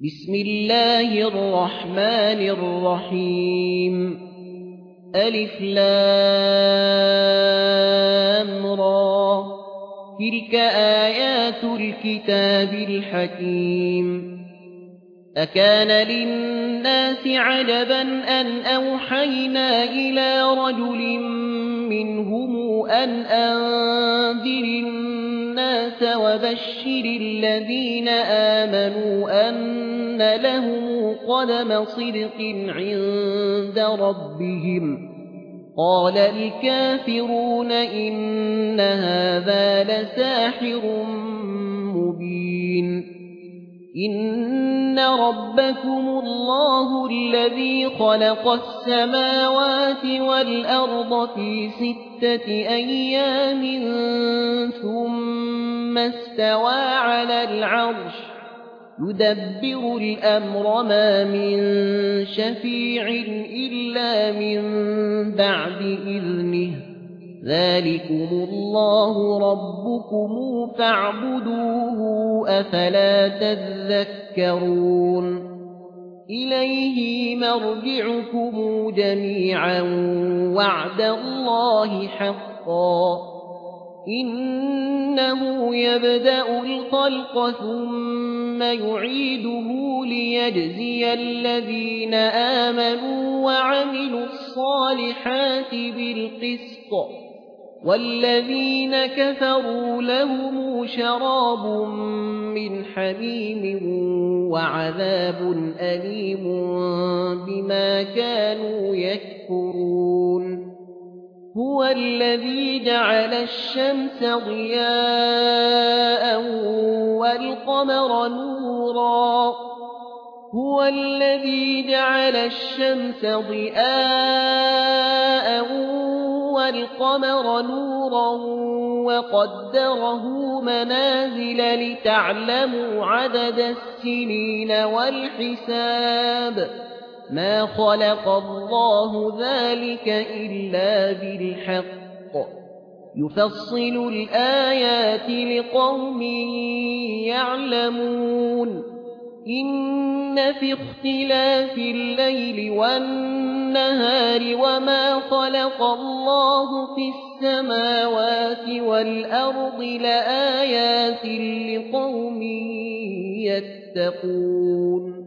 بسم الله الرحمن الرحيم ألف لام را تلك آيات الكتاب الحكيم أكان للناس عجبا أن أوحينا إلى رجل منهم أن أنذر الناس وبشر الذين آمنوا أن لهم قدم صدق عند ربهم قال الكافرون إن هذا لساحر مبين إن ربكم الله الذي خلق السماوات والأرض في 6 أيام ثم استوى على العرش يدبر الأمر ما من شفيع إلا من بعد إذنه ذلكم الله ربكم فاعبدوه أفلا تذكرون إليه مرجعكم جميعا وعد الله حقا إنه يبدأ الخلق ثم يعيده ليجزي الذين آمنوا وعملوا الصالحات بالقسط والذين كفروا لهم شراب من حميم وعذاب أليم بما كانوا يكفرون هو الذي جعل الشمس ضياء والقمر نورا هو الذي جعل الشمس ضياء والقمر نورا وقدره منازل لتعلموا عدد السنين والحساب ما خلق الله ذلك إلا بالحق يفصل الآيات لقوم يعلمون إن في اختلاف الليل والنهار وما خلق الله في السماوات والأرض لآيات لقوم يتقون